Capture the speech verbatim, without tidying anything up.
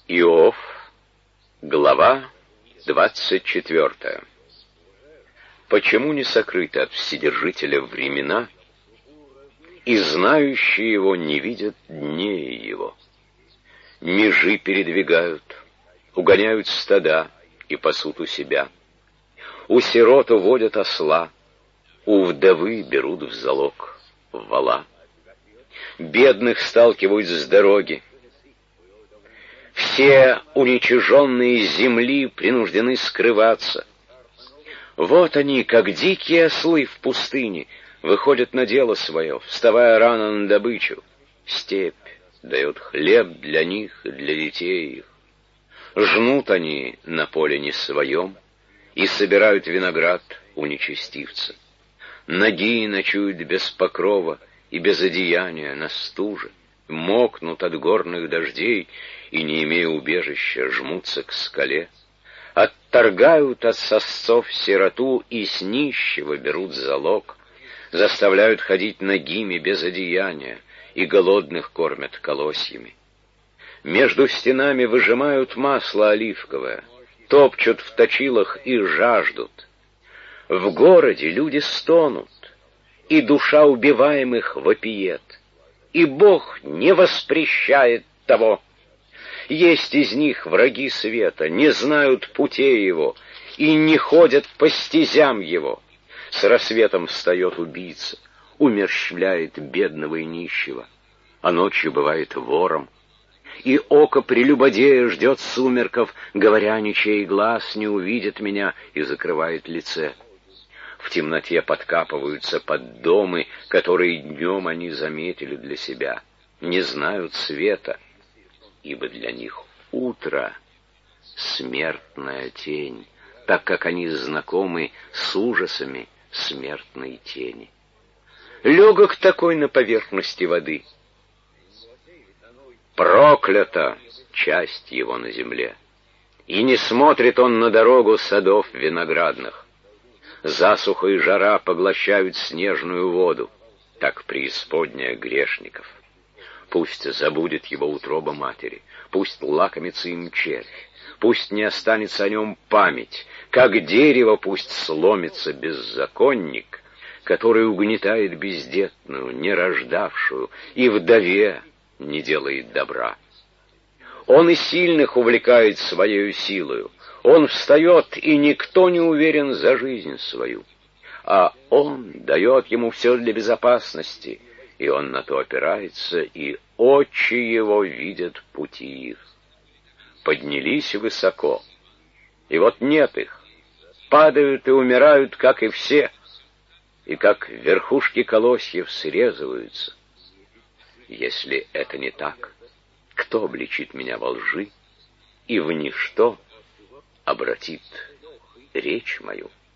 Иов, глава двадцать четвертая. Почему не сокрыты от Вседержителя времена, и знающие его не видят дней его? Межи передвигают, угоняют стада и пасут у себя. У сирот уводят осла, у вдовы берут в залог вола. Бедных сталкивают с дороги. Все уничиженные земли принуждены скрываться. Вот они, как дикие ослы в пустыне, выходят на дело свое, вставая рано на добычу. Степь дает хлеб для них и для детей их. Жнут они на поле не своем и собирают виноград у нечестивца. Ноги ночуют без покрова и без одеяния на стуже, мокнут от горных дождей и, не имея убежища, жмутся к скале. Отторгают от сосцов сироту и с нищего берут залог, заставляют ходить нагими без одеяния и голодных кормят колосьями. Между стенами выжимают масло оливковое, топчут в точилах и жаждут. В городе люди стонут, и душа убиваемых вопиет, и Бог не воспрещает того. Есть из них враги света, не знают путей его и не ходят по стезям его. С рассветом встает убийца, умерщвляет бедного и нищего, а ночью бывает вором. И око прелюбодея ждет сумерков, говоря, ничей глаз не увидит меня, и закрывает лице. В темноте подкапываются под домы, которые днем они заметили для себя, не знают света, ибо для них утро — смертная тень, так как они знакомы с ужасами смертной тени. Легок такой на поверхности воды. Проклята часть его на земле, и не смотрит он на дорогу садов виноградных. Засуха и жара поглощают снежную воду, так преисподняя грешников. Пусть забудет его утроба матери, пусть лакомится им червь, пусть не останется о нем память, как дерево пусть сломится беззаконник, который угнетает бездетную, не рождавшую, и вдове не делает добра. Он и сильных увлекает своею силою, он встает, и никто не уверен за жизнь свою, а он дает ему все для безопасности, и он на то опирается, и очи его видят пути их. Поднялись высоко, и вот нет их, падают и умирают, как и все, и как верхушки колосьев срезываются. Если это не так, кто обличит меня во лжи и в ничто обратит речь мою?